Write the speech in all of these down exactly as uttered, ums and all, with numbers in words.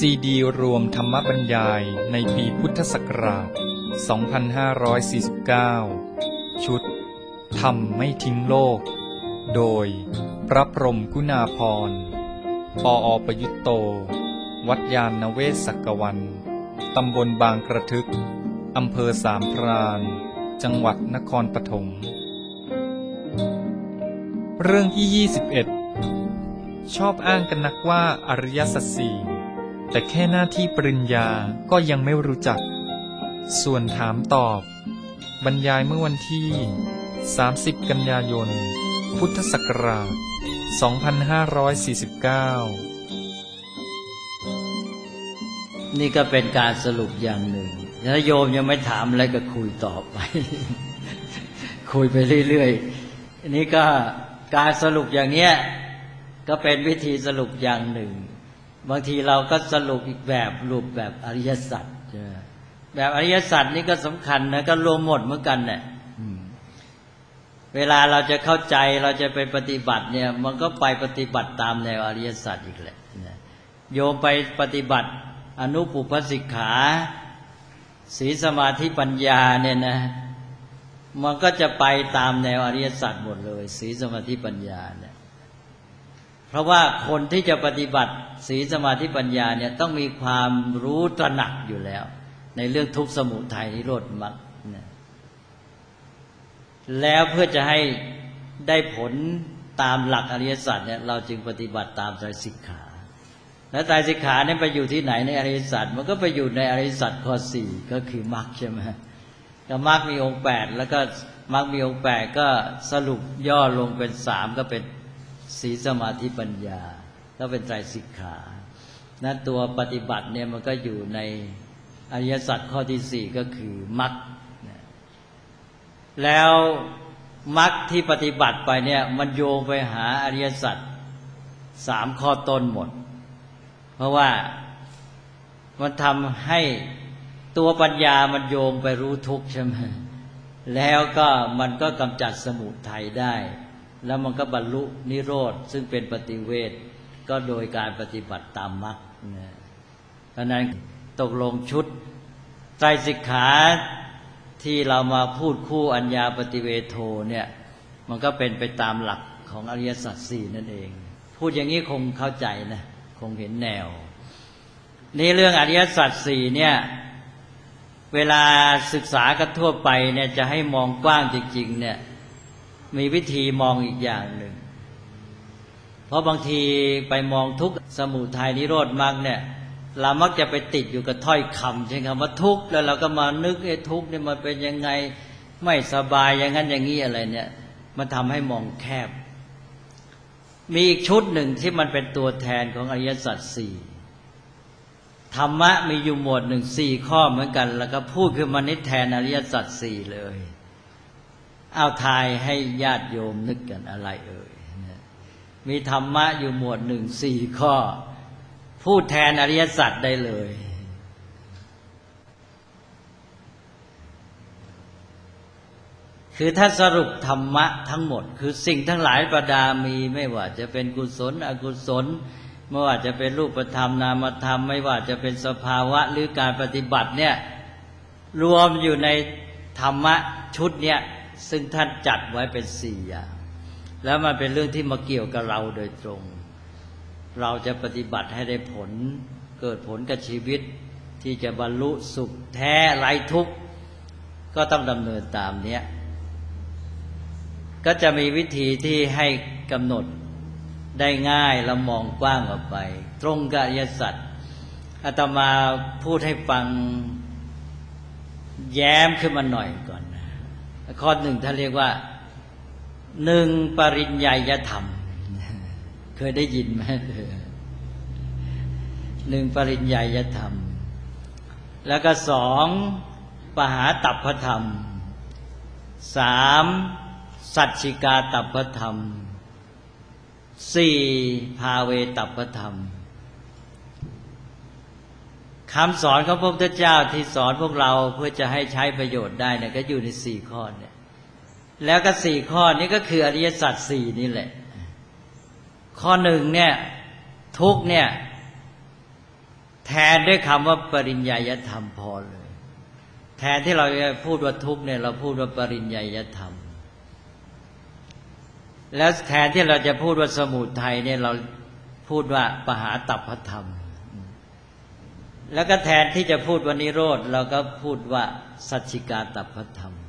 ซีดีรวมธรรมบรรยายในปีพุทธศักราช สองพันห้าร้อยสี่สิบเก้า ชุดธรรมไม่ทิ้งโลก โดยพระพรหมกุณาภรณ์ ปอ.ประยุตโต วัดยานนเวศกกวัน ตำบลบางกระทึก อำเภอสามพราน จังหวัดนครปฐม เรื่องที่ ยี่สิบเอ็ด ชอบอ้างกันนักว่าอริยสัจสี่แต่แค่หน้าที่ปริญญาก็ยังไม่รู้จัก ส่วนถามตอบบรรยายเมื่อวันที่ สามสิบ กันยายน พุทธศักราช สองพันห้าร้อยสี่สิบเก้านี่ก็เป็นการสรุปอย่างหนึ่งถ้าโยมยังไม่ถามอะไรก็คุยต่อไป คุยไปเรื่อยๆอันนี้ก็การสรุปอย่างเนี้ยก็เป็นวิธีสรุปอย่างหนึ่งบางทีเราก็สรุปอีกแบบรูปแบบอริยสัจแบบอริยสัจนี่ก็สำคัญนะก็รวมหมดเหมือนกันเนี่ยเวลาเราจะเข้าใจเราจะไปปฏิบัติเนี่ยมันก็ไปปฏิบัติตามแนวอริยสัจอีกแหละโยมไปปฏิบัติอนุปุพสิกขาศีลสมาธิปัญญาเนี่ยนะมันก็จะไปตามแนวอริยสัจหมดเลยศีลสมาธิปัญญาเนี่ยเพราะว่าคนที่จะปฏิบัติศีลสมาธิปัญญาเนี่ยต้องมีความรู้ตระหนักอยู่แล้วในเรื่องทุกข์สมุทัยนิโรธมรรคเนี่ยแล้วเพื่อจะให้ได้ผลตามหลักอริยสัจเนี่ยเราจึงปฏิบัติตามไตรสิกขาแล้วไตรสิกขาเนี่ยไปอยู่ที่ไหนในอริยสัจมันก็ไปอยู่ในอริยสัจข้อสี่ก็คือมรรคใช่ไหมก็มรรคมีองค์แปดแล้วก็มรรคมีองค์แปดก็สรุปย่อลงเป็นสามก็เป็นศีลสมาธิปัญญาก็เป็นไตรสิกขานั้นตัวปฏิบัติเนี่ยมันก็อยู่ในอริยสัจข้อที่สี่ก็คือมรรคแล้วมรรคที่ปฏิบัติไปเนี่ยมันโยงไปหาอริยสัจสามข้อต้นหมดเพราะว่ามันทำให้ตัวปัญญามันโยงไปรู้ทุกข์ใช่ไหมแล้วก็มันก็กำจัดสมุทัยได้แล้วมันก็บรรลุนิโรธซึ่งเป็นปฏิเวทก็โดยการปฏิบัติตามมรรคเพราะนั้นตกลงชุดไตรสิกขาที่เรามาพูดคู่อัญญาปฏิเวโทเนี่ยมันก็เป็นไปตามหลักของอริยสัจสี่นั่นเองพูดอย่างนี้คงเข้าใจนะคงเห็นแนวนี่เรื่องอริยสัจสี่เนี่ยเวลาศึกษากันทั่วไปเนี่ยจะให้มองกว้างจริงๆเนี่ยมีวิธีมองอีกอย่างหนึ่งเพราะบางทีไปมองทุกข์สมุทัยนิโรธมรรคเนี่ยเรามักจะไปติดอยู่กับถ้อยคำใช่ไหมว่าทุกข์แล้วเราก็มานึกไอ้ทุกข์เนี่ยมันเป็นยังไงไม่สบายอย่างนั้นอย่างนี้อะไรเนี่ยมันทำให้มองแคบมีอีกชุดหนึ่งที่มันเป็นตัวแทนของอริยสัจสี่ธรรมะมีอยู่หมวดหนึ่งสี่ข้อเหมือนกันแล้วก็พูดขึ้นมานิแทนอริยสัจสี่เลยเอาทายให้ญาติโยมนึกกันอะไรเอ่ยมีธรรมะอยู่หมวดหนึ่งสี่ข้อพูดแทนอริยสัจได้เลยคือถ้าสรุปธรรมะทั้งหมดคือสิ่งทั้งหลายประดามีไม่ว่าจะเป็นกุศลอกุศลไม่ว่าจะเป็นรูปธรรมนามธรรมไม่ว่าจะเป็นสภาวะหรือการปฏิบัติเนี่ยรวมอยู่ในธรรมะชุดเนี้ยซึ่งท่านจัดไว้เป็นสี่อย่างแล้วมันเป็นเรื่องที่มาเกี่ยวกับเราโดยตรงเราจะปฏิบัติให้ได้ผลเกิดผลกับชีวิตที่จะบรรลุสุขแท้ไร้ทุกข์ก็ต้องดำเนินตามเนี้ยก็จะมีวิธีที่ให้กำหนดได้ง่ายและมองกว้างออกไปตรงกับอริยสัจอาตมาพูดให้ฟังแย้มขึ้นมาหน่อยก่อนข้อหนึ่งท่านเรียกว่าหนึ่งปริญญาธรรมเคยได้ยินไหมหนึ่งปริญญาธรรมแล้วก็สองปหาตัพพธรรมสามสัจฉิกาตัพพธรรมสี่ภาเวตัพพธรรมคำสอนของพระพุทธเจ้าที่สอนพวกเราเพื่อจะให้ใช้ประโยชน์ได้เนี่ยก็อยู่ในสี่ข้อเนี่ยแล้วก็สี่ข้อนี้ก็คืออริยสัจสี่นี่แหละข้อหนึ่งเนี่ยทุกข์เนี่ยแทนด้วยคำว่าปริญญาธรรมพอเลยแทนที่เราจะพูดว่าทุกข์เนี่ยเราพูดว่าปริญญาธรรมแล้วแทนที่เราจะพูดว่าสมุทัยเนี่ยเราพูดว่าปหาตัพพธรรมแล้วก็แทนที่จะพูดว่านิโรธเราก็พูดว่าสัจฉิกาตัพพธรรม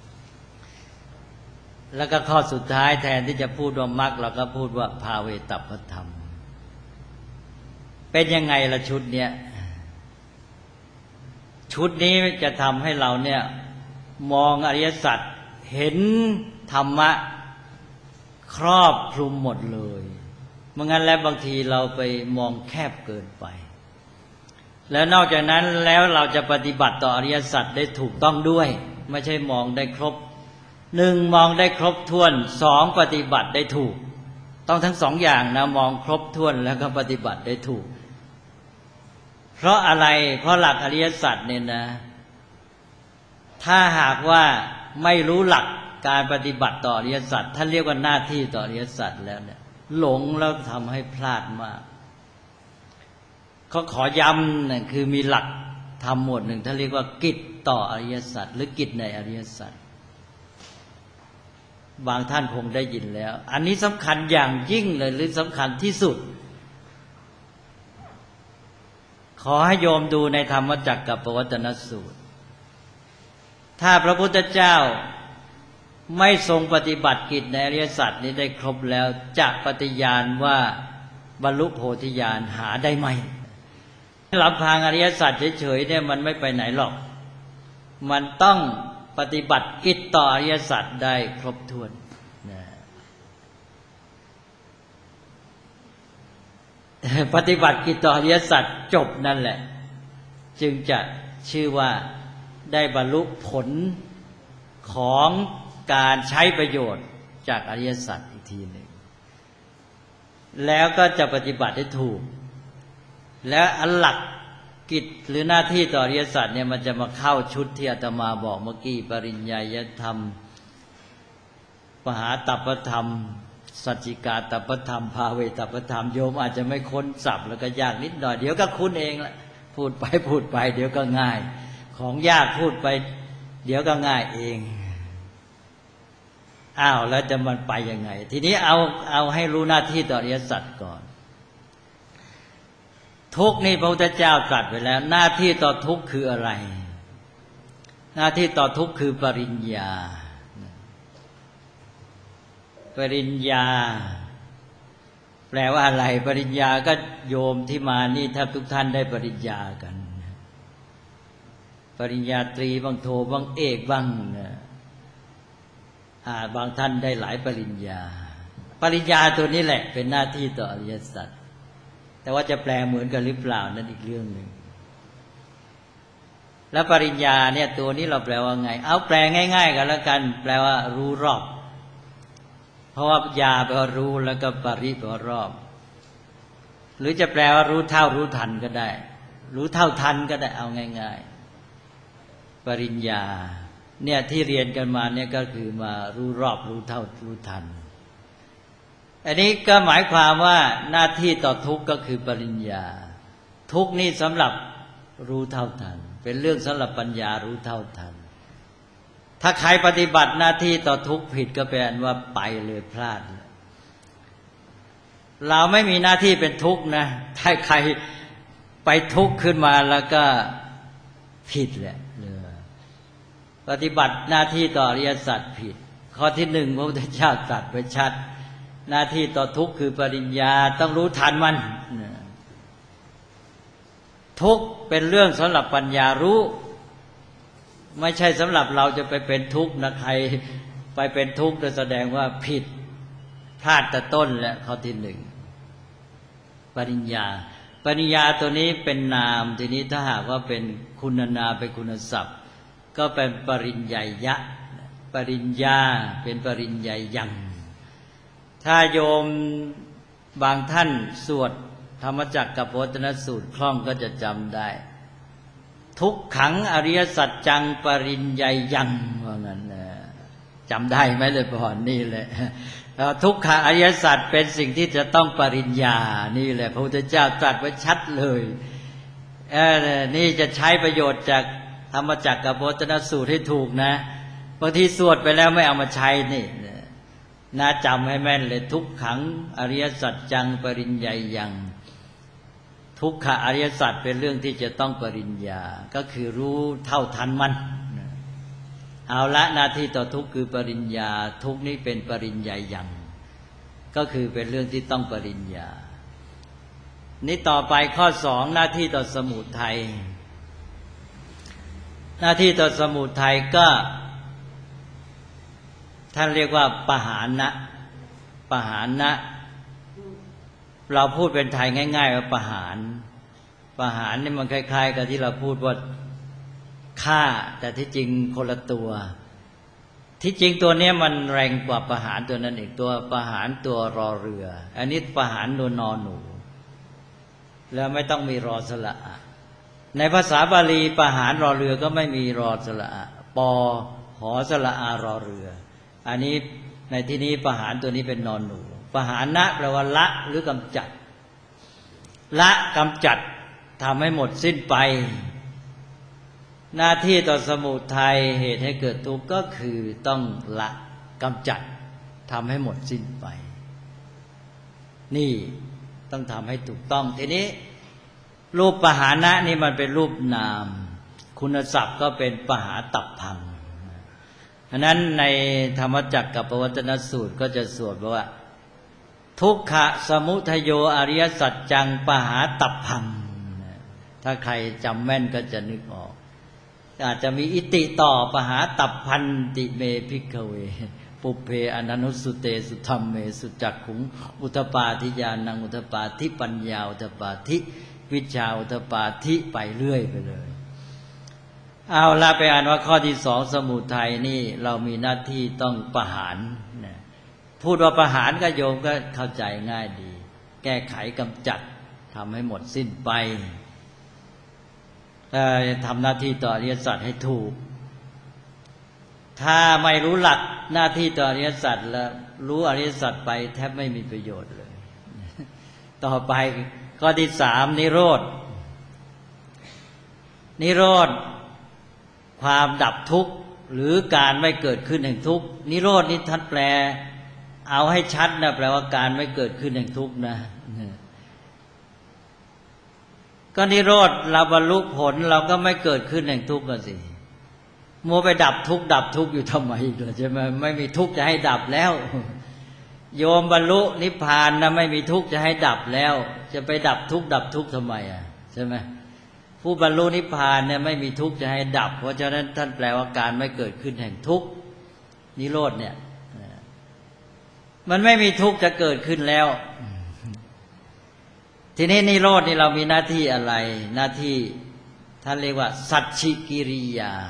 แล้วก็ข้อสุดท้ายแทนที่จะพูดว่ามรรคเราก็พูดว่าภาเวตัพพธรรมเป็นยังไงล่ะชุดเนี้ยชุดนี้จะทำให้เราเนี่ยมองอริยสัจเห็นธรรมะครอบคลุมหมดเลยเมื่องั้นแล้วบางทีเราไปมองแคบเกินไปแล้วนอกจากนั้นแล้วเราจะปฏิบัติต่ออริยสัจได้ถูกต้องด้วยไม่ใช่มองได้ครบหนึ่งมองได้ครบถ้วนสองปฏิบัติได้ถูกต้องทั้งสองอย่างนะมองครบถ้วนแล้วก็ปฏิบัติได้ถูกเพราะอะไรเพราะหลักอริยสัจเนี่ยนะถ้าหากว่าไม่รู้หลักการปฏิบัติต่ออริยสัจท่านเรียกว่าหน้าที่ต่ออริยสัจแล้วเนี่ยหลงแล้วทำให้พลาดมากเขาขอย้ำนะคือมีหลักธรรมหมวดหนึ่งท่านเรียกว่ากิจต่ออริยสัจหรือกิจในอริยสัจบางท่านคงได้ยินแล้วอันนี้สำคัญอย่างยิ่งเลยหรือสำคัญที่สุดขอให้โยมดูในธรรมจักรกับปวัตตนสูตรถ้าพระพุทธเจ้าไม่ทรงปฏิบัติกิจในอริยสัจนี้ได้ครบแล้วจะปฏิญาณว่าบรรลุโพธิญาณหาได้ไหมลำพังอริยสัจเฉยๆเนี่ยมันไม่ไปไหนหรอกมันต้องปฏิบัติกิจต่ออริยสัจได้ครบถ้วนนะปฏิบัติกิจต่ออริยสัจจบนั่นแหละจึงจะชื่อว่าได้บรรลุผลของการใช้ประโยชน์จากอริยสัจอีกทีหนึ่งแล้วก็จะปฏิบัติได้ถูกและอันหลักกิจหรือหน้าที่ต่ออริยสัจเนี่ยมันจะมาเข้าชุดที่อาตมาบอกเมื่อกี้ปริญญาธรรมปหาตัพพธรรมสัจจิกาตัพพธรรมภาเวตัพพธรรมโยมอาจจะไม่ค้นศัพท์แล้วก็ยากนิดหน่อยเดี๋ยวก็คุ้นเองแหละพูดไปพูดไปเดี๋ยวก็ง่ายของยากพูดไปเดี๋ยวก็ง่ายเองอ้าวแล้วจะมันไปยังไงทีนี้เอาเอาให้รู้หน้าที่ต่ออริยสัจก่อนทุกข์นี่พระพุทธเจ้าตรัสไว้แล้วหน้าที่ต่อทุกข์คืออะไรหน้าที่ต่อทุกข์คือปริญญาปริญญาแปลว่าอะไรปริญญาก็โยมที่มานี่แทบทุกท่านได้ปริญญากันปริญญาตรีบางโทบางเอกบ้างนะอ่าบางท่านได้หลายปริญญาปริญญาตัวนี้แหละเป็นหน้าที่ต่ออริยสัจแต่ว่าจะแปลเหมือนกันหรือเปล่านั่นอีกเรื่องหนึ่งแล้วปริญญาเนี่ยตัวนี้เราแปลว่าไงเอาแปลง่ายๆกันแล้วกันแปลว่ารู้รอบเพราะว่าญาแปลว่ารู้แล้วก็ปริแปลว่ารอบหรือจะแปลว่ารู้เท่ารู้ทันก็ได้รู้เท่าทันก็ได้เอาง่ายๆปริญญาเนี่ยที่เรียนกันมาเนี่ยก็คือมารู้รอบรู้เท่ารู้ทันอันนี้ก็หมายความว่าหน้าที่ต่อทุกข์ก็คือปริญญาทุกข์นี่สำหรับรู้เท่าทันเป็นเรื่องสำหรับปัญญารู้เท่าทันถ้าใครปฏิบัติหน้าที่ต่อทุกข์ผิดก็แปลว่าไปเลยพลาดเราไม่มีหน้าที่เป็นทุกข์นะถ้าใครไปทุกข์ขึ้นมาแล้วก็ผิดแหละปฏิบัติหน้าที่ต่ออริยสัจผิดข้อที่หนึ่งพระพุทธเจ้าตรัสไว้ชัดหน้าที่ต่อทุกข์คือปริญญาต้องรู้ทันมันทุกข์เป็นเรื่องสำหรับปัญญารู้ไม่ใช่สำหรับเราจะไปเป็นทุกข์นะใครไปเป็นทุกข์จะแสดงว่าผิดพลาดแต่ต้นแล้วข้อที่หนึ่งปริญญาปริญญาตัวนี้เป็นนามทีนี้ถ้าหากว่าเป็นคุณนามเป็นคุณศัพท์ก็เป็นปริญญายะปริญญาเป็นปริญญายังถ้าโยมบางท่านสวดธรรมจักรกับปวัตตนสูตรคล่องก็จะจำได้ทุกขังอริยสัจจังปริญญายังว่างั้นนะจำได้ไหมเลยพอนี่แหละทุกขังอริยสัจเป็นสิ่งที่จะต้องปริญญานี่แหละพระพุทธเจ้าตรัสไว้ชัดเลยเออนี่จะใช้ประโยชน์จากธรรมจักรกับโพชนสูตรให้ถูกนะบางทีสวดไปแล้วไม่เอามาใช้นี่น่าจำให้แม่นเลยทุกขังอริยสัจจังปริญญายังทุกขะอริยสัจเป็นเรื่องที่จะต้องปริญญาก็คือรู้เท่าทันมันเอาละหน้าที่ต่อทุกข์คือปริญญาทุกข์นี้เป็นปริญญายังก็คือเป็นเรื่องที่ต้องปริญญานี่ต่อไปข้อสองหน้าที่ต่อสมุทัยหน้าที่ต่อสมุทัยก็ท่านเรียกว่าปหานะปหานะเราพูดเป็นไทยง่ายๆว่าปหารปหารนี่มันคล้ายๆกับที่เราพูดว่าฆ่าแต่ที่จริงคนละตัวที่จริงตัวนี้มันแรงกว่าปหารตัวนั้นอีกตัวปหารตัวรอเรืออันนี้ปหารตัวนอหนูแล้วไม่ต้องมีรอสระอะในภาษาบาลีปหารรอเรือก็ไม่มีรอสระอะปอหอสระอารอเรืออันนี้ในที่นี้ปหารตัวนี้เป็นนอนหนูปหานะแปลว่าละหรือกำจัดละกำจัดทำให้หมดสิ้นไปหน้าที่ต่อสมุทัยเหตุให้เกิดทุกข์ก็คือต้องละกำจัดทำให้หมดสิ้นไปนี่ต้องทำให้ถูกต้องทีนี้รูปปหานะนี่มันเป็นรูปนามคุณศัพท์ก็เป็นปหาตัพพังฉะนั้นในธรรมจักรกับปวัตตนสูตรก็จะสวดว่าทุกขะสมุทัยโยอริยสัจจังปหาตัพพังถ้าใครจำแม่นก็จะนึกออกอาจจะมีอิติต่อปหาตัพพันติเมภิกขเวปุเพอนันุสุเตสุธรรมเมสุจักขุงอุทปาทิญาณังอุทปาทิปัญญาอุทปาทิวิชชาอุทปาทิไปเรื่อยไปเลยเอาละไปอ่านว่าข้อที่สองสมุทัยนี่เรามีหน้าที่ต้องประหารพูดว่าประหารก็โยมก็เข้าใจง่ายดีแก้ไขกำจัดทำให้หมดสิ้นไปทำหน้าที่ต่ออริยสัจให้ถูกถ้าไม่รู้หลักหน้าที่ต่ออริยสัจแล้วรู้อริยสัจไปแทบไม่มีประโยชน์เลยต่อไปข้อที่สามนิโรธนิโรธความดับทุกข์หรือการไม่เกิดขึ้นแห่งทุกข์นิโรธนี่ท่านแปลเอาให้ชัดนะแปลว่าการไม่เกิดขึ้นแห่งทุกข์นะก็นิโรธเราบรรลุผลเราก็ไม่เกิดขึ้นแห่งทุกข์กันสิมัวไปดับทุกข์ดับทุกข์อยู่ทำไมล่ะใช่ไหมไม่มีทุกข์จะให้ดับแล้วโยมบรรลุนิพพานนะไม่มีทุกข์จะให้ดับแล้วจะไปดับทุกข์ดับทุกข์ทำไมอ่ะใช่ไหมผู้บรรลุนิพพานเนี่ยไม่มีทุกข์จะให้ดับเพราะฉะนั้นท่านแปลว่าการไม่เกิดขึ้นแห่งทุกข์นิโรธเนี่ยมันไม่มีทุกข์จะเกิดขึ้นแล้วทีนี้นิโรธนี่เรามีหน้าที่อะไรหน้าที่ท่านเรียกว่าสัจฉิกิริยา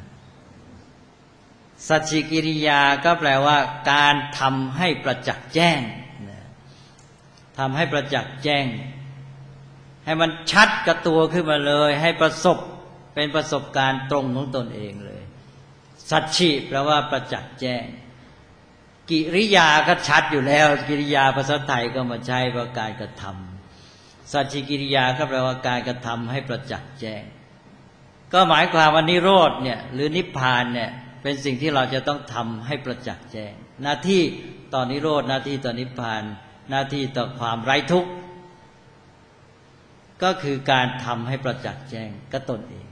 สัจฉิกิริยาก็แปลว่าการทำให้ประจักษ์แจ้งทำให้ประจักษ์แจ้งให้มันชัดกับตัวขึ้นมาเลยให้ประสบเป็นประสบการณ์ตรงของตนเองเลยสัจฉิแปลว่าประจักษ์แจ้งกิริยาก็ชัดอยู่แล้วกิริยาภาษาไทยก็มาใช้ว่าการกระทำสัจฉิกิริยาก็แปลว่าการกระทำให้ประจักษ์แจ้งก็หมายความว่านิโรธเนี่ยหรือนิพพานเนี่ยเป็นสิ่งที่เราจะต้องทำให้ประจักษ์แจ้งหน้าที่ต่อนิโรธหน้าที่ต่อนิพพานหน้าที่ต่อความไร้ทุกข์ก็คือการทำให้ประจักษ์แจ้งก็ตนเอง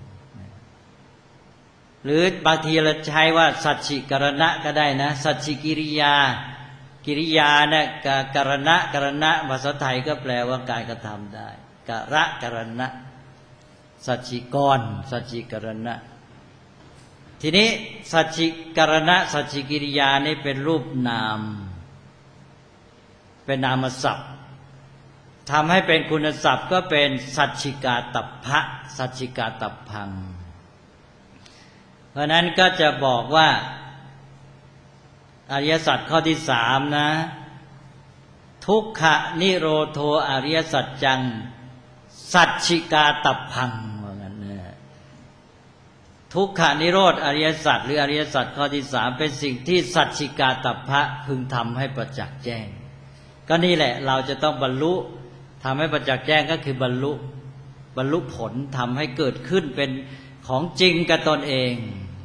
หรือบางทีเราใช้ว่าสัจฉิกรณะก็ได้นะสัจฉิกิริยากิริยาเนี่ยกรณะกรณะภาษาไทยก็แปลว่าการกระทำได้กระกรณะสัจฉิกรสัจฉิกรณะทีนี้สัจฉิกรณะสัจฉิกิริยานี่เป็นรูปนามเป็นนามศัพท์ทำให้เป็นคุณศัพท์ก็เป็นสัจฉิกาตัพพะสัจฉิกาตัพพังเพราะนั้นก็จะบอกว่าอริยสัจข้อที่สามนะทุกขนิโรโธอริยสัจจังสัจฉิกาตัพพังว่างั้นนะทุกขนิโรธอริยสัจหรืออริยสัจข้อที่สามเป็นสิ่งที่สัจฉิกาตัพพะพึงทำให้ประจักษ์แจ้งก็นี่แหละเราจะต้องบรรลุทำให้ประจักษ์แจ้งก็คือบรรลุบรรลุผลทำให้เกิดขึ้นเป็นของจริงกับตนเอง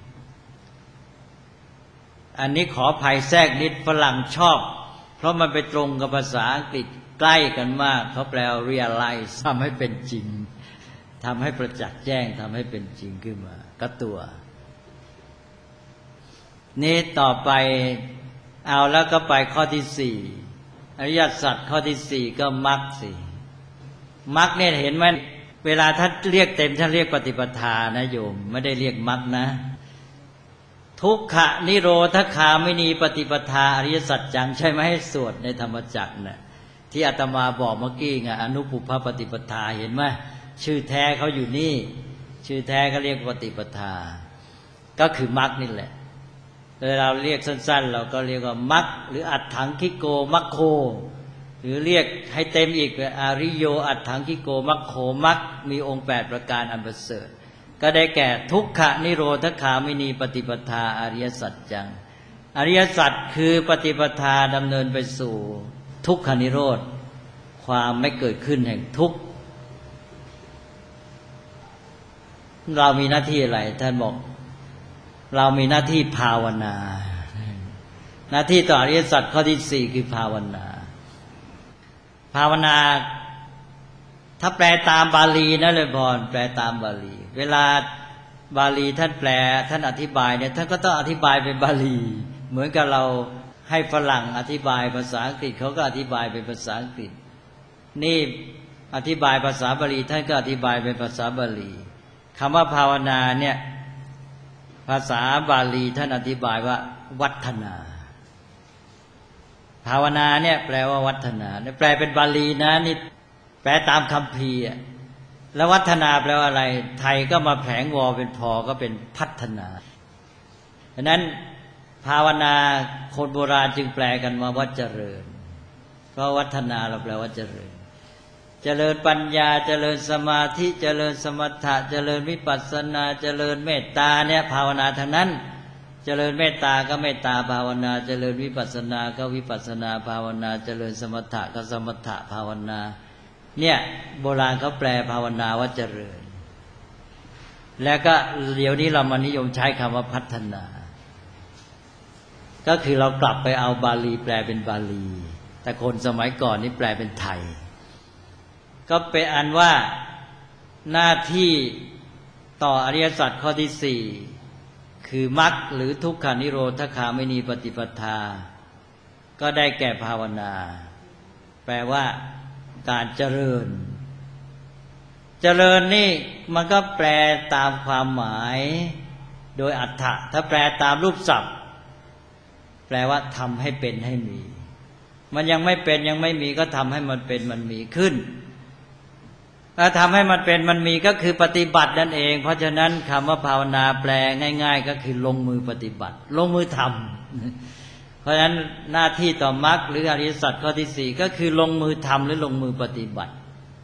อันนี้ขออภัยแทรกนิดฝรั่งชอบเพราะมันไปตรงกับภาษาอังกฤษใกล้กันมากเขาแปล realize ทำให้เป็นจริงทำให้ประจักษ์แจ้งทำให้เป็นจริงขึ้นมาก็ตัวนี้ต่อไปเอาแล้วก็ไปข้อที่สี่อริยสัจข้อที่สี่ก็มรรคสี่มรรคเนี่ยเห็นไหมเวลาท่านเรียกเต็มท่านเรียกปฏิปทานะโยมไม่ได้เรียกมรรคนะทุกขนิโรธคามินีปฏิปทาอริยสัจจังใช่ไหมให้สวดในธรรมจักรน่ะที่อาตมาบอกเมื่อกี้ไงอนุปุพพปฏิปทาเห็นไหมชื่อแท้เขาอยู่นี่ชื่อแท้เขาเรียกปฏิปทาก็คือมรรคนี่แหละเราเรียกสั้นๆเราก็เรียกว่ามรรคหรืออัตถังคิโกมัคโคหรือเรียกให้เต็มอีกอริโยอัตถังคิโกมัคโคมรรคมีองค์แปดประการอันประเสริฐก็ได้แก่ทุกขนิโรธคามินีปฏิปทาอริยสัจจังอริยสัจคือปฏิปทาดำเนินไปสู่ทุกขนิโรธความไม่เกิดขึ้นแห่งทุกข์เรามีหน้าที่อะไรท่านบอกเรามีหน้าที่ภาวนาหน้าที่ต่ออริยสัจข้อที่สี่คือภาวนาภาวนาถ้าแปลตามบาลีนะเลยพรแปลตามบาลีเวลาบาลีท่านแปลท่านอธิบายเนี่ยท่านก็ต้องอธิบายเป็นบาลีเหมือนกับเราให้ฝรั่งอธิบายภาษาอังกฤษเขาก็อธิบายเป็นภาษาอังกฤษนี่อธิบายภาษาบาลีท่านก็อธิบายเป็นภาษาบาลีคำว่าภาวนาเนี่ยภาษาบาลีท่านอธิบายว่าวัฒนาภาวนาเนี่ยแปลว่าวัฒนาแปลเป็นบาลีนะนี่แปลตามคัมภีร์แล้ววัฒนาแปลว่าอะไรไทยก็มาแผลงวอเป็นพอก็เป็นพัฒนาดังนั้นภาวนาคนโบราณจึงแปลกันมาว่าเจริญเพราะวัฒนาเราแปลว่าเจริญเจริญปัญญาเจริญสมาธิเจริญสมถะเจริญวิปัสสนาเจริญเมตตาเนี่ยภาวนาทั้งนั้นเจริญเมตตาก็เมตตาภาวนาเจริญวิปัสสนาก็วิปัสสนาภาวนาเจริญสมถะก็สมถะภาวนาเนี่ยโบราณเขาแปลภาวนาว่าเจริญแล้วก็เดี๋ยวนี้เรามานิยมใช้คำว่าพัฒนาก็คือเรากลับไปเอาบาลีแปลเป็นบาลีแต่คนสมัยก่อนนี่แปลเป็นไทยก็เป็นอันว่าหน้าที่ต่ออริยสัจข้อที่สี่คือมรรคหรือทุกขานิโรธคามินีปฏิปทาก็ได้แก่ภาวนาแปลว่าการเจริญเจริญนี่มันก็แปลตามความหมายโดยอรรถะถ้าแปลตามรูปศัพท์แปลว่าทำให้เป็นให้มีมันยังไม่เป็นยังไม่มีก็ทำให้มันเป็นมันมีขึ้นถ้าทำให้มันเป็นมันมีก็คือปฏิบัตินั่นเองเพราะฉะนั้นคำว่าภาวนาแปลง่ายๆก็คือลงมือปฏิบัติลงมือทำเพราะฉะนั้นหน้าที่ต่อมรรคหรืออริยสัจข้อที่สี่ก็คือลงมือทำหรือลงมือปฏิบัติ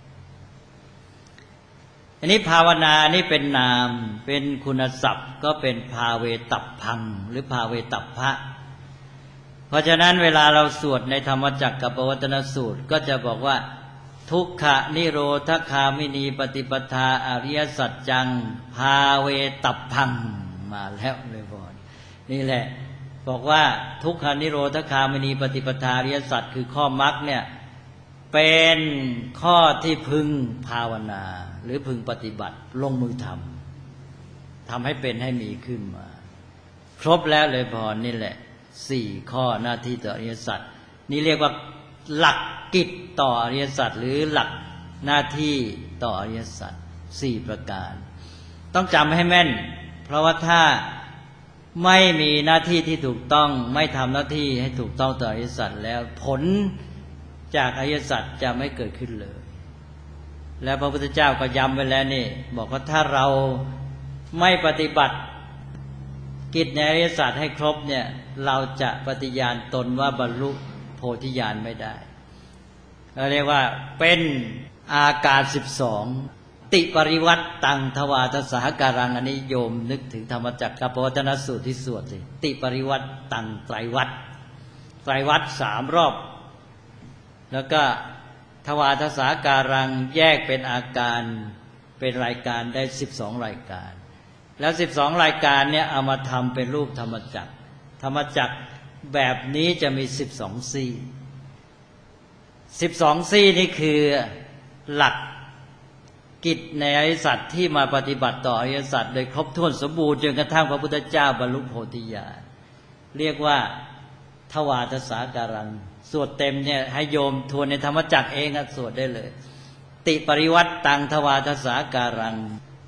อันนี้ภาวนานี่เป็นนามเป็นคุณศัพท์ก็เป็นภาเวตัพพังหรือภาเวตัพพะเพราะฉะนั้นเวลาเราสวดในธรรมจักรกับปวัตตนสูตรก็จะบอกว่าทุกขนิโรธคามินีปฏิปทาอริยสัจจังภาเวตัพพังมาแล้วเลยบอนนี่แหละบอกว่าทุกขนิโรธคามินีปฏิปทาอริยสัจคือข้อมรรคเนี่ยเป็นข้อที่พึงภาวนาหรือพึงปฏิบัติลงมือทำทำให้เป็นให้มีขึ้นมาครบแล้วเลยพรนี่แหละสี่ข้อหน้าที่ต่ออริยสัจนี่เรียกว่าหลักกิจต่ออริยสัจหรือหลักหน้าที่ต่ออริยสัจสี่ประการต้องจำให้แม่นเพราะว่าถ้าไม่มีหน้าที่ที่ถูกต้องไม่ทำหน้าที่ให้ถูกต้องต่ออริยสัจแล้วผลจากอริยสัจจะไม่เกิดขึ้นเลยและพระพุทธเจ้าก็ย้ำไว้แล้วนี่บอกว่าถ้าเราไม่ปฏิบัติกิจในอริยสัจให้ครบเนี่ยเราจะปฏิญาณตนว่าบรรลุโพธิญาณไม่ได้เราเรียกว่าเป็นอาการสิบสองติปริวัตตังทวาทสหการังอันนี้โยมนึกถึงธรรมจักรกับปวัตตนสูตรที่สวดสิติปริวัตตังไตรวัตไตรวัตสามรอบแล้วก็ทวาทสหการังแยกเป็นอาการเป็นรายการได้สิบสองรายการแล้วสิบสองรายการเนี่ยเอามาทำเป็นรูปธรรมจักรธรรมจักรแบบนี้จะมีสิบสองซี่สิบสองซี่นี่คือหลักกิจในอริยสัจที่มาปฏิบัติต่ออริยสัจโดยครบถ้วนสมบูรณ์จนกระทั่งพระพุทธเจ้าบรรลุโพธิญาณเรียกว่าทวารทสาการังสวดเต็มเนี่ยให้โยมทวนในธรรมจักรเองสวดได้เลยติปริวัตตังทวารทสาการัง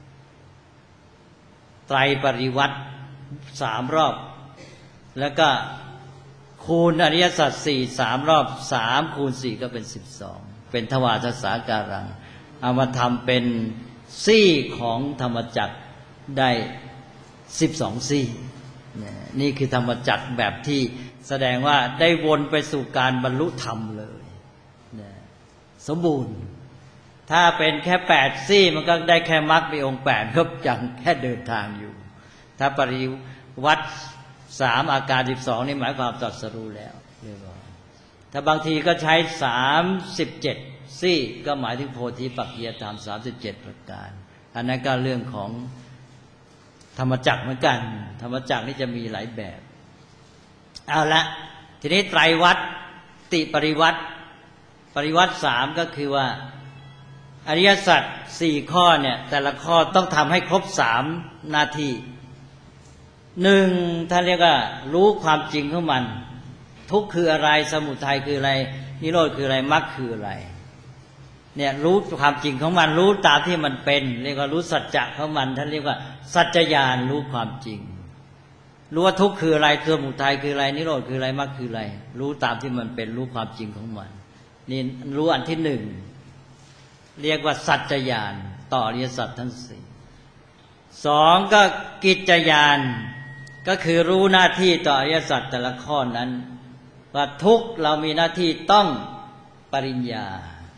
ไตรปริวัติสามรอบแล้วก็คูณอริยสัจสี่สามรอบสามคูณสี่ก็เป็นสิบสองเป็นทวารทสาการังเอามาทำเป็นซี่ของธรรมจักรได้สิบสองซี่นี่คือธรรมจักรแบบที่แสดงว่าได้วนไปสู่การบรรลุธรรมเลยสมบูรณ์ถ้าเป็นแค่แปดซี่มันก็ได้แค่มรรคมีองค์แปดก็ยังแค่เดินทางอยู่ถ้าปริวัติสามอาการสิบสองนี่หมายความตรัสรู้แล้วเรียบร้อยถ้าบางทีก็ใช้สามสิบเจ็ดซี่ก็หมายถึงโพธิปักขิยธรรมสามสิบเจ็ดประการอันนั้นก็เรื่องของธรรมจักรเหมือนกันธรรมจักรนี่จะมีหลายแบบเอาละทีนี้ไตรวัตติปริวัติปริวัติสามก็คือว่าอริยสัจสี่ข้อเนี่ยแต่ละข้อต้องทำให้ครบสามนาทีหนึ่งท่านเรียกว่ารู้ความจริงของมันทุกข์คืออะไรสมุทัยคืออะไรนิโรธคืออะไรมรรคคืออะไรเนี่ยรู้ความจริงของมันรู้ตามที่มันเป็นเรียกว่ารู้สัจจะของมันท่านเรียกว่าสัจจญาณรู้ความจริงรู้ว่าทุกข์คืออะไรสมุทัยคืออะไรนิโรธคืออะไรมรรคคืออะไรรู้ตามที่มันเป็นรู้ความจริงของมันนี่รู้อันที่หนึ่งเรียกว่าสัจจญาณต่ออริยสัจทั้งสี่สองก็กิจจญาณก็คือรู้หน้าที่ต่ออริยสัจแต่ละข้อนั้นว่าทุกเรามีหน้าที่ต้องปริญญา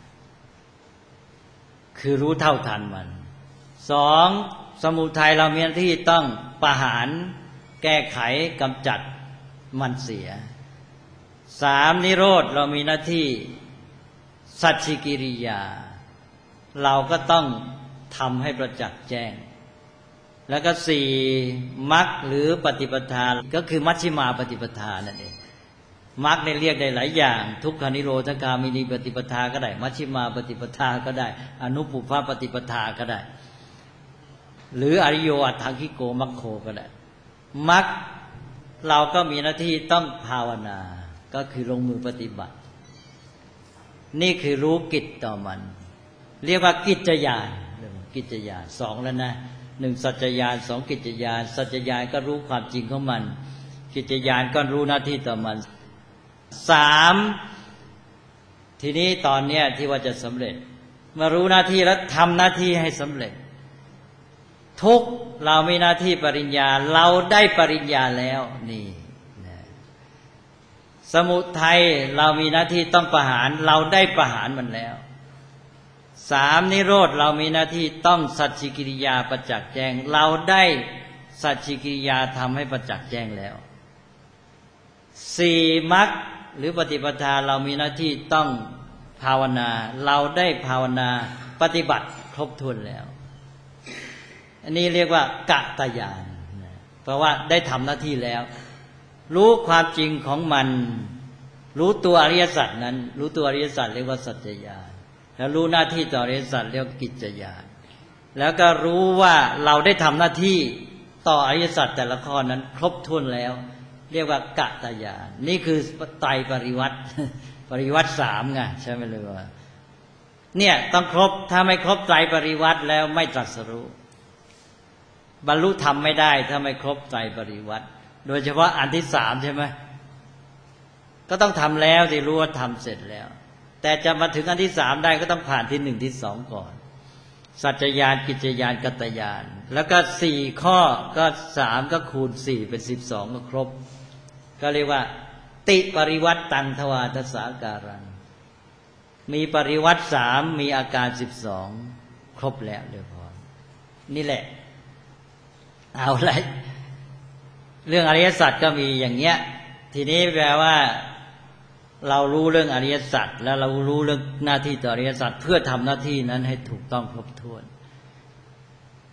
คือรู้เท่าทันมันสองสมุทัยเรามีหน้าที่ต้องประหารแก้ไขกำจัดมันเสียสามนิโรธเรามีหน้าที่สัจฉิกิริยาเราก็ต้องทำให้ประจักษ์แจ้งแล้วก็สี่มรรคหรือปฏิปทาก็คือมัชฌิมาปฏิปทานั่นเองมรรคเนี่ยเรียกได้หลายอย่างทุกขานิโรธคามินีปฏิปทาก็ได้มัชฌิมาปฏิปทาก็ได้อนุปุพพปฏิปทาก็ได้หรืออริโยอัตถังคิโกมัคโคก็ได้มรรคเราก็มีหน้าที่ต้องภาวนาก็คือลงมือปฏิบัตินี่คือรู้กิจต่อมันเรียกว่ากิจญาณกิจญาณสองแล้วนะหนึ่งสัจจญาณสองกิจญาณสัจจญาณก็รู้ความจริงของมันกิจญาณก็รู้หน้าที่ต่อมันสามทีนี้ตอนเนี้ยที่ว่าจะสำเร็จมารู้หน้าที่แล้วทำหน้าที่ให้สำเร็จทุกเรามีหน้าที่ปริญญาเราได้ปริญญาแล้วนี่นะสมุทัยเรามีหน้าที่ต้องประหารเราได้ประหารมันแล้วสามนิโรธเรามีหน้าที่ต้องสัจฉิกิริยาประจักษ์แจ้งเราได้สัจฉิกิริยาทำให้ประจักษ์แจ้งแล้วสี่มรรคหรือปฏิปทาเรามีหน้าที่ต้องภาวนาเราได้ภาวนาปฏิบัติครบถ้วนแล้วอันนี้เรียกว่ากตญาณเพราะว่าได้ทำหน้าที่แล้วรู้ความจริงของมันรู้ตัวอริยสัจนั้นรู้ตัวอริยสัจเรียกว่าสัจจญาณแล้วรู้หน้าที่ต่ออริยสัจเรียกกิจญาณแล้วก็รู้ว่าเราได้ทำหน้าที่ต่ออริยสัจแต่ละข้อนั้นครบถ้วนแล้วเรียกว่ากตญาณนี่คือไตรปริวัติปริวัติสามไงใช่ไหมเลยว่าเนี่ยต้องครบถ้าไม่ครบไตรปริวัติแล้วไม่ตรัสรู้บรรลุธรรมไม่ได้ถ้าไม่ครบไตรปริวัติโดยเฉพาะอันที่สามใช่ไหมก็ต้องทำแล้วที่รู้ว่าทำเสร็จแล้วแต่จะมาถึงอันที่สามได้ก็ต้องผ่านที่หนึ่งที่สองก่อนสัจจญาณกิจญาณกัตตญาณแล้วก็สี่ข้อก็สามก็คูณสี่เป็นสิบสองก็ครบก็เรียกว่าติปริวัตตังทวารทสาการังมีปริวัติสามมีอาการสิบสองครบแล้วเรียบร้อยนี่แหละเอาไรเรื่องอริยสัจก็มีอย่างเงี้ยทีนี้แปลว่าเรารู้เรื่องอริยสัจแล้วเรารู้เรื่องหน้าที่ต่ออริยสัจเพื่อทำหน้าที่นั้นให้ถูกต้องครบถ้วน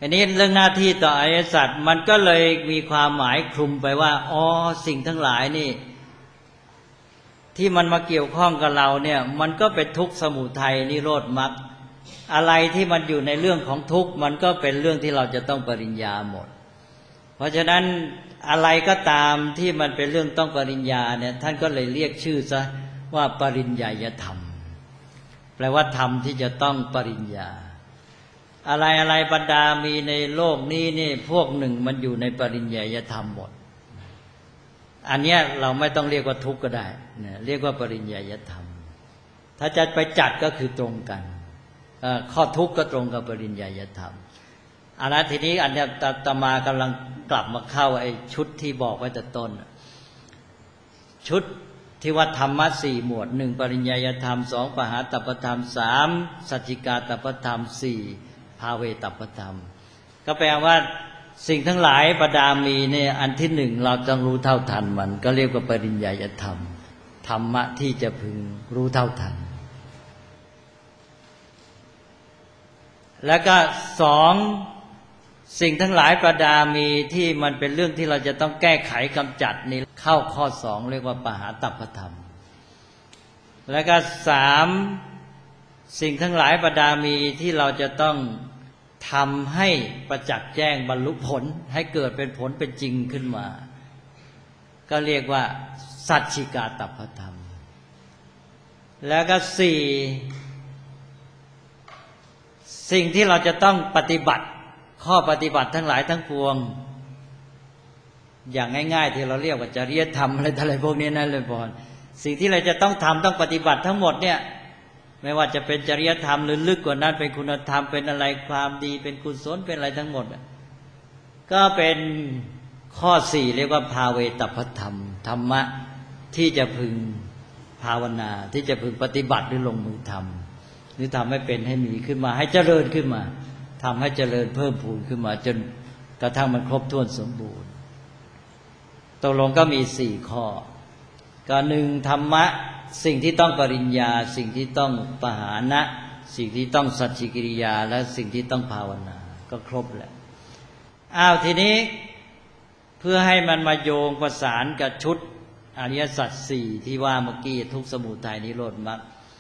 อันนี้เรื่องหน้าที่ต่ออริยสัจมันก็เลยมีความหมายคลุมไปว่าอ๋อสิ่งทั้งหลายนี่ที่มันมาเกี่ยวข้องกับเราเนี่ยมันก็เป็นทุกข์สมุทัยนิโรธมรรคอะไรที่มันอยู่ในเรื่องของทุกข์มันก็เป็นเรื่องที่เราจะต้องปริญญาหมดเพราะฉะนั้นอะไรก็ตามที่มันเป็นเรื่องต้องปริญญาเนี่ยท่านก็เลยเรียกชื่อซะว่าปริญญายธรรมแปลว่าธรรมที่จะต้องปริญญาอะไรอะไรบรรดามีในโลกนี้นี่พวกหนึ่งมันอยู่ในปริญญายธรรมหมดอันเนี้ยเราไม่ต้องเรียกว่าทุกข์ก็ได้เนี่ยเรียกว่าปริญญายธรรมถ้าจะไปจัดก็คือตรงกันข้อทุกข์ก็ตรงกับปริญญายธรรมอันนั้นทีนี้อันเนี้ยตมากำลังกลับมาเข้าไอ้ชุดที่บอกไว้แต่ต้นชุดที่ว่าธรรมะสี่หมวดหนึ่งปริญญายธรรมสองปหาตัปปธรรมสามสัจจิกาตัปปธรรมสี่ภาเวตัปปธรรมก็แปลว่าสิ่งทั้งหลายประดามีเนี่ยอันที่หนึ่งเราต้องรู้เท่าทันมันก็เรียกว่าปริญญายธรรมธรรมะที่จะพึงรู้เท่าทันแล้วก็สองสิ่งทั้งหลายประดามีที่มันเป็นเรื่องที่เราจะต้องแก้ไขกำจัดนี่เข้าข้อสองเรียกว่าปหาตัปปธรรมแล้วก็สามสิ่งทั้งหลายประดามีที่เราจะต้องทำให้ประจักษ์แจ้งบรรลุผลให้เกิดเป็นผลเป็นจริงขึ้นมาก็เรียกว่าสัจฉิกาตัปปธรรมแล้วก็สี่สิ่งที่เราจะต้องปฏิบัติข้อปฏิบัติทั้งหลายทั้งปวงอย่างง่ายๆที่เราเรียกว่าจริยธรรมอะไรอะไรพวกนี้นั่นเลยพอสิ่งที่เราจะต้องทำต้องปฏิบัติทั้งหมดเนี่ยไม่ว่าจะเป็นจริยธรรมหรือลึกกว่านั้นเป็นคุณธรรมเป็นอะไรความดีเป็นกุศลเป็นอะไรทั้งหมดก็เป็นข้อสี่เรียกว่าภาเวตัปปธรรมธรรมะที่จะพึงภาวนาที่จะพึงปฏิบัติหรือลงมือทำหรือทำให้เป็นให้มีขึ้นมาให้เจริญขึ้นมาทำให้เจริญเพิ่มพูนขึ้นมาจนกระทั่งมันครบถ้วนสมบูรณ์ตกลงก็มีสี่ข้อก็หนึ่งธรรมะสิ่งที่ต้องปริญญาสิ่งที่ต้องปหานะสิ่งที่ต้องสัจฉิกิริยาและสิ่งที่ต้องภาวนาก็ครบแล้วอ้าวทีนี้เพื่อให้มันมาโยงประสานกับชุดอริยสัจสี่ที่ว่าเมื่อกี้ทุกข์สมุทัยนิโรธมรรค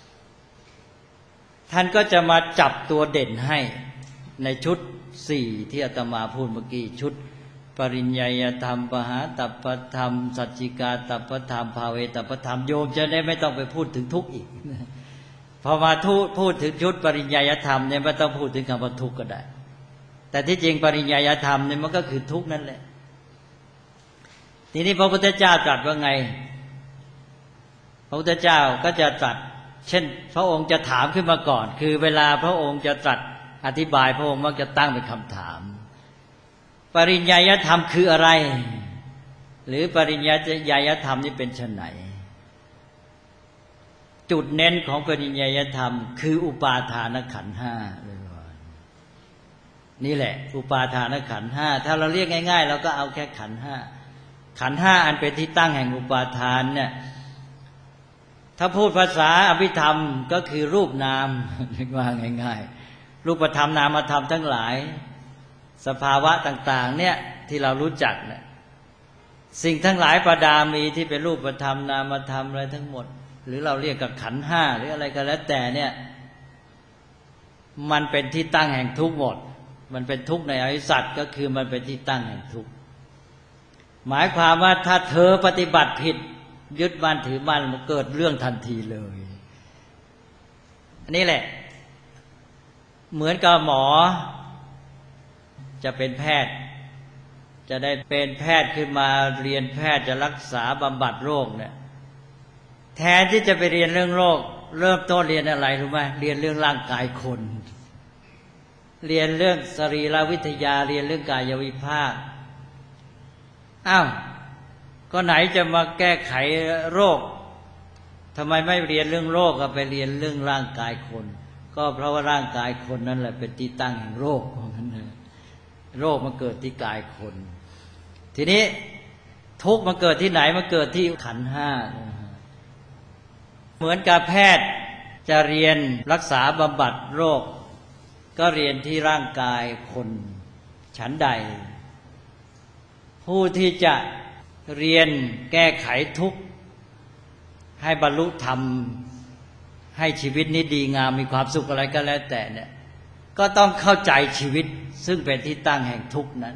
ท่านก็จะมาจับตัวเด่นให้ในชุดสี่ที่อาตมาพูดเมื่อกี้ชุดปริญญายธรรมปหาตัปปธรรมสัจจิกาตัปปธรรมภาเวตัปปธรรมโยมจะได้ไม่ต้องไปพูดถึงทุกข์อีกพอมาพูดถึงชุดปริญญายธรรมเนี่ยไม่ต้องพูดถึงคำว่าทุกข์ก็ได้แต่ที่จริงปริญญายธรรมเนี่ยมันก็คือทุกข์นั่นแหละทีนี้พระพุทธเจ้าตรัสว่าไงพระพุทธเจ้าก็จะตรัสเช่นพระองค์จะถามขึ้นมาก่อนคือเวลาพระองค์จะตรัสอธิบายพระองค์มักจะตั้งเป็นคำถามปริญญายธรรมคืออะไรหรือปริญญายธรรมนี่เป็นไฉนจุดเน้นของปริญญายธรรมคืออุปาทานขันธ์ห้านี่แหละอุปาทานขันธ์ห้าถ้าเราเรียกง่ายๆเราก็เอาแค่ขันธ์ห้าขันธ์ห้าอันเป็นที่ตั้งแห่งอุปาทานเนี่ยถ้าพูดภาษาอภิธรรมก็คือรูปนามเรียกว่าง่ายๆรูปธรรมนามธรรมทั้งหลายสภาวะต่างๆเนี่ยที่เรารู้จักเนี่ยสิ่งทั้งหลายประดามีที่เป็นรูปธรรมนามธรรมอะไรทั้งหมดหรือเราเรียกกับขันธ์ห้าหรืออะไรก็แล้วแต่เนี่ยมันเป็นที่ตั้งแห่งทุกข์หมดมันเป็นทุกข์ในอริยสัจก็คือมันเป็นที่ตั้งแห่งทุกข์หมายความว่าถ้าเธอปฏิบัติผิดยึดมั่นถือมั่นมันเกิดเรื่องทันทีเลยอันนี้แหละเหมือนกับหมอจะเป็นแพทย์จะได้เป็นแพทย์ขึ้นมาเรียนแพทย์จะรักษาบำบัดโรคเนี่ยแทนที่จะไปเรียนเรื่องโรคเริ่มต้นเรียนอะไรรู้ไหมเรียนเรื่องร่างกายคนเรียนเรื่องสรีรวิทยาเรียนเรื่องกายวิภาคอ้าวก็ไหนจะมาแก้ไขโรคทำไมไม่เรียนเรื่องโรคก็ไปเรียนเรื่องร่างกายคนก็เพราะว่าร่างกายคนนั่นแหละเป็นที่ตั้งแห่งโรคของนั้นนะโรคมันเกิดที่กายคนทีนี้ทุกข์มันเกิดที่ไหนมันเกิดที่ขันธ์ห้าเหมือนกับแพทย์จะเรียนรักษาบำบัดโรคก็เรียนที่ร่างกายคนฉันใดผู้ที่จะเรียนแก้ไขทุกข์ให้บรรลุธรรมให้ชีวิตนี้ดีงามมีความสุขอะไรก็แล้วแต่เนี่ยก็ต้องเข้าใจชีวิตซึ่งเป็นที่ตั้งแห่งทุกข์นั้น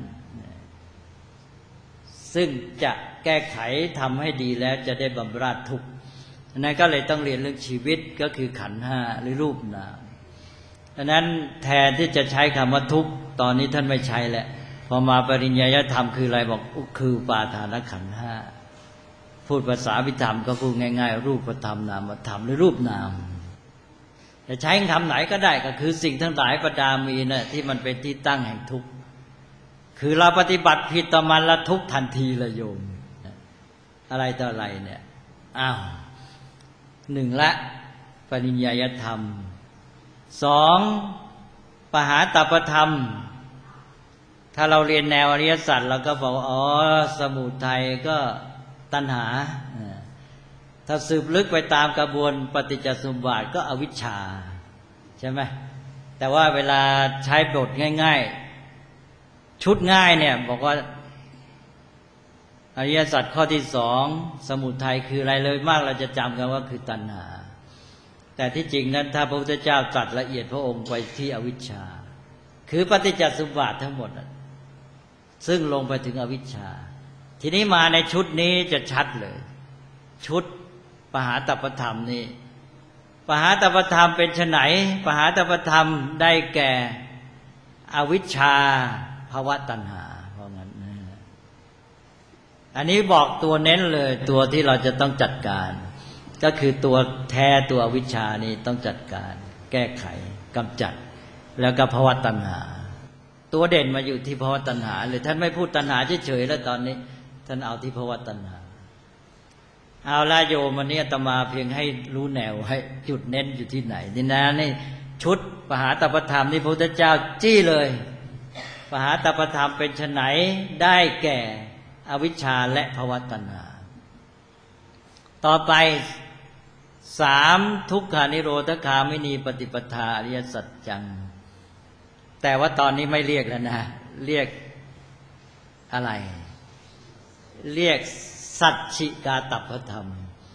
ซึ่งจะแก้ไขทำให้ดีแล้วจะได้บำราดทุกข์นั้นก็เลยต้องเรียนเรื่องชีวิตก็คือขันธ์ห้าหรือรูปนามดังนั้นแทนที่จะใช้คำว่าทุกข์ตอนนี้ท่านไม่ใช้แหละพอมาปริญญาธรรมคืออะไรบอกคืออุปาทานขันธ์ห้าพูดภาษาวิธรรมก็พูดง่ายๆรูปธรรมนามธรรมหรือรูปนามจะใช้คำไหนก็ได้ก็คือสิ่งทั้งหลายประดามีนะที่มันเป็นที่ตั้งแห่งทุกข์คือเราปฏิบัติผิดต่อมันละทุกข์ทันทีละโยมอะไรต่ออะไรเนี่ยอ้าวหนึ่งละปริญญาธรรมสองปหาตัปธรรมถ้าเราเรียนแนวอริยสัจเราก็บอกอ๋อสมุทัยก็ตัณหาถ้าสืบลึกไปตามกระบวนปฏิจจสมุปบาทก็อวิชชาใช่ไหมแต่ว่าเวลาใช้บทง่ายๆชุดง่ายเนี่ยบอกว่าอริยสัจข้อที่สองสมุทัยคืออะไรเลยมากเราจะจำกันว่าคือตัณหาแต่ที่จริงนั้นถ้าพระพุทธเจ้าตรัสละเอียดพระองค์ไปที่อวิชชาคือปฏิจจสมุปบาททั้งหมดซึ่งลงไปถึงอวิชชาทีนี้มาในชุดนี้จะชัดเลยชุดปหาตัปธรรมนี่ปหาตัปธรรมเป็นไฉนปหาตัปธรรมได้แก่อวิชชาภวตัณหาเพราะงั้นอันนี้บอกตัวเน้นเลยตัวที่เราจะต้องจัดการก็คือตัวแท้ตัวอวิชชานี่ต้องจัดการแก้ไขกำจัดแล้วก็ภวตัณหาตัวเด่นมาอยู่ที่ภวตัณหาเลยท่านไม่พูดตัณหาเฉยๆแล้วตอนนี้ท่านเอาที่ภวตัณหาเอาละโยมวันนี้อาตมาเพียงให้รู้แนวให้จุดเน้นอยู่ที่ไหนนี่นะนี่ชุดปหาตัปธรรมนี่พระพุทธเจ้าจี้เลยปหาตัปธรรมเป็นไฉนได้แก่อวิชชาและภวตัณหาต่อไปสามทุกขานิโรธคามินีปฏิปทาอริยสัจจังแต่ว่าตอนนี้ไม่เรียกแล้วนะเรียกอะไรเรียกสัจฉิกาตัพพธรรม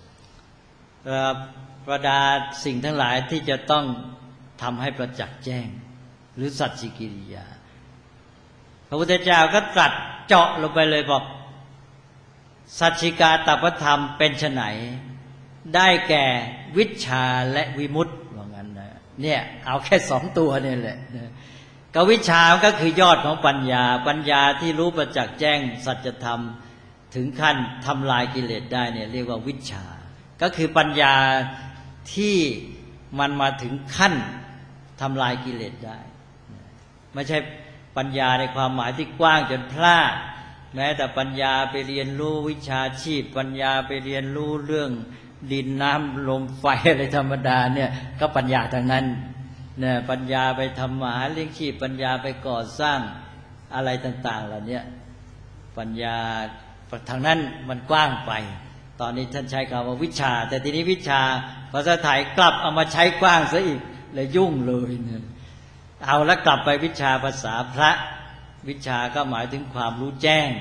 ประดาสิ่งทั้งหลายที่จะต้องทำให้ประจักษ์แจ้งหรือสัจฉิกิริยาพระพุทธเจ้าก็ตรัสเจาะลงไปเลยบอกสัจฉิกาตัพพธรรมเป็นไฉนได้แก่วิชชาและวิมุตติว่างั้นนะเนี่ยเอาแค่สองตัวนี่แหละกวิชชาก็คือยอดของปัญญาปัญญาที่รู้ประจักษ์แจ้งสัจธรรมถึงขั้นทำลายกิเลสได้เนี่ยเรียกว่าวิชชาก็คือปัญญาที่มันมาถึงขั้นทำลายกิเลสได้ไม่ใช่ปัญญาในความหมายที่กว้างจนพลาดแม้แต่ปัญญาไปเรียนรู้วิชาชีพปัญญาไปเรียนรู้เรื่องดินน้ำลมไฟอะไรธรรมดาเนี่ยก็ปัญญาทางนั้นเนี่ยปัญญาไปทำมาหาเลี้ยงชีพปัญญาไปก่อสร้างอะไรต่างๆเหล่านี้ปัญญาทางนั้นมันกว้างไปตอนนี้ท่านใช้คำว่าวิชาแต่ทีนี้วิชาภาษาไทยกลับเอามาใช้กว้างซะอีกเลยยุ่งเลยเนี่ยเอาแล้วกลับไปวิชาภาษาพระวิชาก็หมายถึงความรู้แจ้ง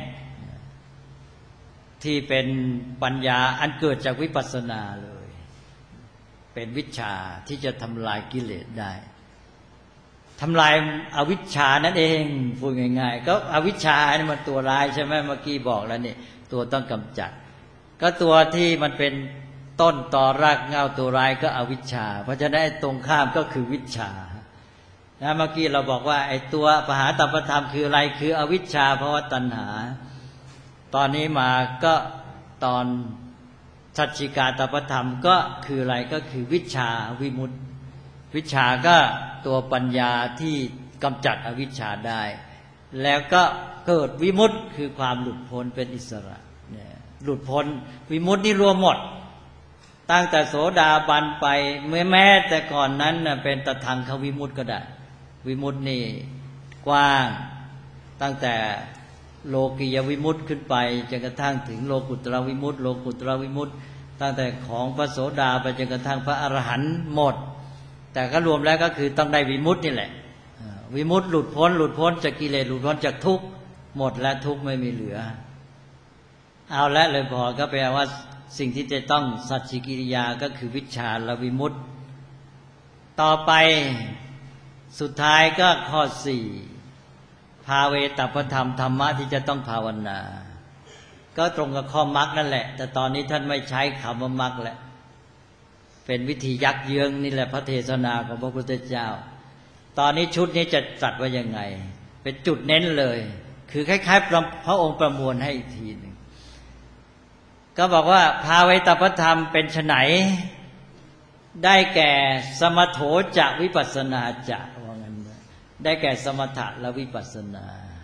ที่เป็นปัญญาอันเกิดจากวิปัสสนาเลยเป็นวิชาที่จะทำลายกิเลสได้ทำลายอวิชชานั่นเองพูดง่ายๆก็อวิชชานี่มันตัวร้ายใช่ไหมเมื่อกี้บอกแล้วนี่ตัวต้องกำจัดก็ตัวที่มันเป็นต้นตอรากเหง้าตัวร้ายก็อวิชชาเพราะฉะนั้นตรงข้ามก็คือวิชชานะเมื่อกี้เราบอกว่าไอ้ตัวปหาตัพพธรรมคืออะไรคืออวิชชาภวตัณหาตอนนี้มาก็ตอนสัจฉิกาตัพพธรรมก็คืออะไรก็คือวิชชาวิมุตติวิชาก็ตัวปัญญาที่กำจัดอวิชชาได้แล้วก็เกิดวิมุตติคือความหลุดพ้นเป็นอิสระเนี่ยหลุดพ้นวิมุตตินี่รวมหมดตั้งแต่โสดาบันไปแม้แต่ก่อนนั้นเป็นตทังควิมุตติก็ได้วิมุตตินี่กว้างตั้งแต่โลกียวิมุตติขึ้นไปจนกระทั่งถึงโลกุตตรวิมุตติโลกุตตรวิมุตติตั้งแต่ของพระโสดาไปจนกระทั่งพระอรหันต์หมดแต่ก็รวมแล้วก็คือต้องได้วิมุตตินี่แหละวิมุตติหลุดพ้นหลุดพ้นจากกิเลสหลุดพ้นจากทุกข์หมดและทุกข์ไม่มีเหลือเอาละเลยพอก็แปลว่าสิ่งที่จะต้องสัจฉิกิริยาก็คือวิชชาและวิมุตติต่อไปสุดท้ายก็ข้อสี่ภาเวตปธรรมธรรมะที่จะต้องภาวนาก็ตรงกับข้อมรรคนั่นแหละแต่ตอนนี้ท่านไม่ใช้คำว่ามรรคแล้วเป็นวิธียักเยื้องนี่แหละพระเทศนาของพระพุทธเจ้าตอนนี้ชุดนี้จะจัดว่ายังไงเป็นจุดเน้นเลยคือคล้ายๆพระองค์ประมวลให้อีกทีหนึ่งก็บอกว่าภาเวตปธรรมเป็นไฉนได้แก่สมโถจะวิปัสสนาจะว่างั้นได้แก่สมถะและวิปัสสนา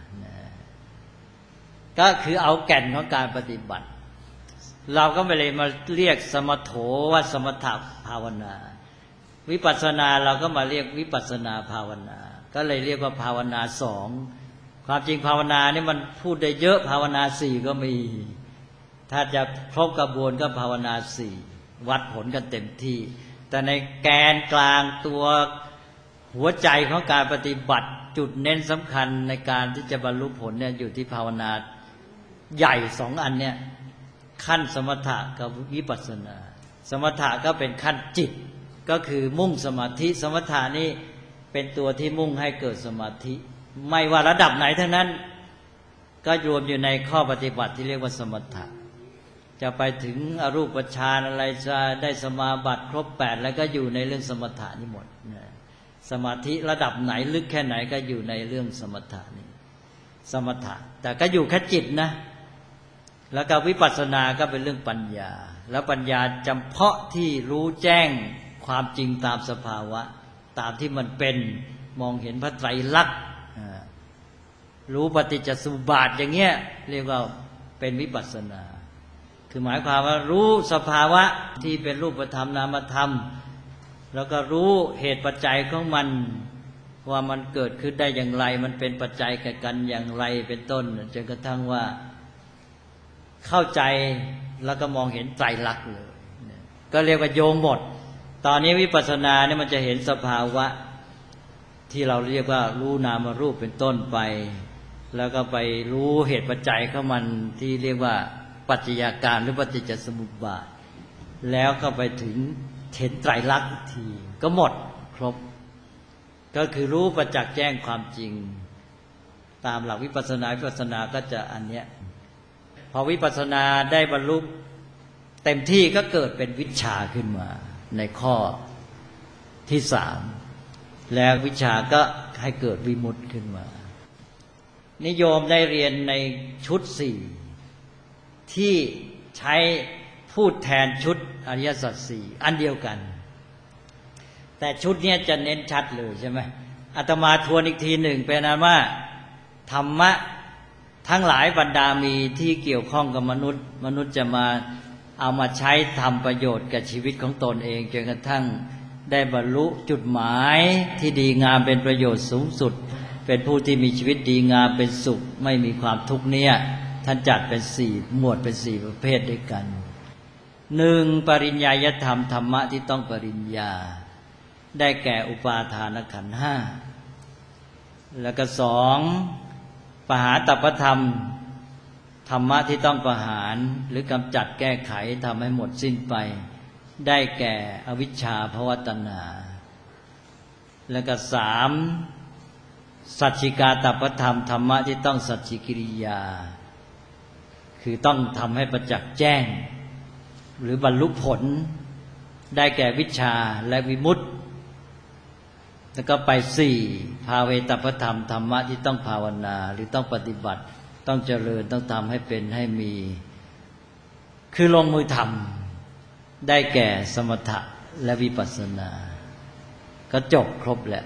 ก็คือเอาแก่นของการปฏิบัติเราก็ไม่เลยมาเรียกสมโถว่าสมถะภาวนาวิปัสสนาเราก็มาเรียกวิปัสสนาภาวนาก็เลยเรียกว่าภาวนาสองความจริงภาวนานี่มันพูดได้เยอะภาวนาสี่ก็มีถ้าจะครบกระบวนก็ภาวนาสี่วัดผลกันเต็มที่แต่ในแกนกลางตัวหัวใจของการปฏิบัติจุดเน้นสำคัญในการที่จะบรรลุผลเนี่ยอยู่ที่ภาวนาใหญ่สองอันเนี่ยขั้นสมถะกับวิปัสสนาสมถะก็เป็นขั้นจิตก็คือมุ่งสมาธิสมถะนี่เป็นตัวที่มุ่งให้เกิดสมาธิไม่ว่าระดับไหนทั้งนั้นก็รวมอยู่ในข้อปฏิบัติที่เรียกว่าสมถะจะไปถึงอรูปฌานอะไรจะได้สมาบัติครบแปดแล้วก็อยู่ในเรื่องสมถะนี่หมดสมาธิระดับไหนลึกแค่ไหนก็อยู่ในเรื่องสมถะนี่สมถะแต่ก็อยู่แค่จิตนะแล้วก็วิปัสสนาก็เป็นเรื่องปัญญาแล้วปัญญาจำเพาะที่รู้แจ้งความจริงตามสภาวะตามที่มันเป็นมองเห็นพระไตรลักษณ์รู้ปฏิจจสมุปบาทอย่างเงี้ยเรียกว่าเป็นวิปัสสนาคือหมายความว่ารู้สภาวะที่เป็นรูปธรรมนามธรรมแล้วก็รู้เหตุปัจจัยของมันว่ามันเกิดขึ้นได้อย่างไรมันเป็นปัจจัยแก่กันอย่างไรเป็นต้นจนกระทั่งว่าเข้าใจแล้วก็มองเห็นไตรลักษณ์เลยก็เรียกว่าโยงหมดตอนนี้วิปัสสนาเนี่ยมันจะเห็นสภาวะที่เราเรียกว่ารู้นามรูปเป็นต้นไปแล้วก็ไปรู้เหตุปัจจัยของมันที่เรียกว่าปัจจัยการหรือปฏิจจสมุปบาทแล้วก็ไปถึงเห็นไตรลักษณ์อีกทีก็หมดครบก็คือรู้ประจักษ์แจ้งความจริงตามหลักวิปัสสนาวิปัสสนาก็จะอันเนี้ยพอวิปัสสนาได้บรรลุเต็มที่ก็เกิดเป็นวิชชาขึ้นมาในข้อที่สามแล้ววิชชาก็ให้เกิดวิมุตติขึ้นมานิยมได้เรียนในชุดสี่ที่ใช้พูดแทนชุดอริยสัจสี่อันเดียวกันแต่ชุดนี้จะเน้นชัดเลยใช่ไหมอาตมาทวนอีกทีหนึ่งเป็นนั้นว่าธรรมะทั้งหลายบรรดามีที่เกี่ยวข้องกับมนุษย์มนุษย์จะมาเอามาใช้ทำประโยชน์กับชีวิตของตนเองจนกระทั่งได้บรรลุจุดหมายที่ดีงามเป็นประโยชน์สูงสุดเป็นผู้ที่มีชีวิตดีงามเป็นสุขไม่มีความทุกข์เนี่ยท่านจัดเป็นสี่หมวดเป็นสี่ประเภทด้วยกันหนึ่งปริญญายธรรมธรรมะที่ต้องปริญญาได้แก่อุปาทานขันธ์ห้าแล้วก็สองปหาตัปธรรมธรรมะที่ต้องประหารหรือกำจัดแก้ไขทำให้หมดสิ้นไปได้แก่อวิชชาภวตัณหาแล้วก็สามสัจฉิกาตัปธรรมธรรมะที่ต้องสัจฉิกิริยาคือต้องทำให้ประจักษ์แจ้งหรือบรรลุผลได้แก่วิชชาและวิมุตติแล้วก็ไปสี่ภาเวตปธรรมธรรมะที่ต้องภาวนาหรือต้องปฏิบัติต้องเจริญต้องทำให้เป็นให้มีคือลงมือทำได้แก่สมถะและวิปัสสนาก็จบครบแหละ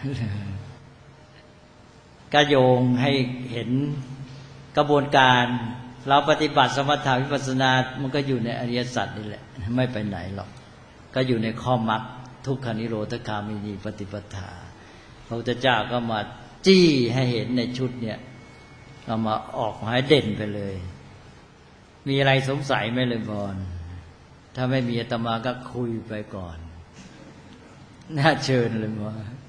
ก็โยงให้เห็นกระบวนการเราปฏิบัติสมถะวิปัสสนามันก็อยู่ในอริยสัจนี่แหละไม่ไปไหนหรอกก็อยู่ในข้อมรรคทุกขนิโรธคามินีปฏิปทาพระพุทธเจ้าก็มาจี้ให้เห็นในชุดเนี่ยเอามาออกมาให้เด่นไปเลยมีอะไรสงสัยไหมเลยบอลถ้าไม่มีอาตมาก็คุยไปก่อนน่าเชิญเลยบอล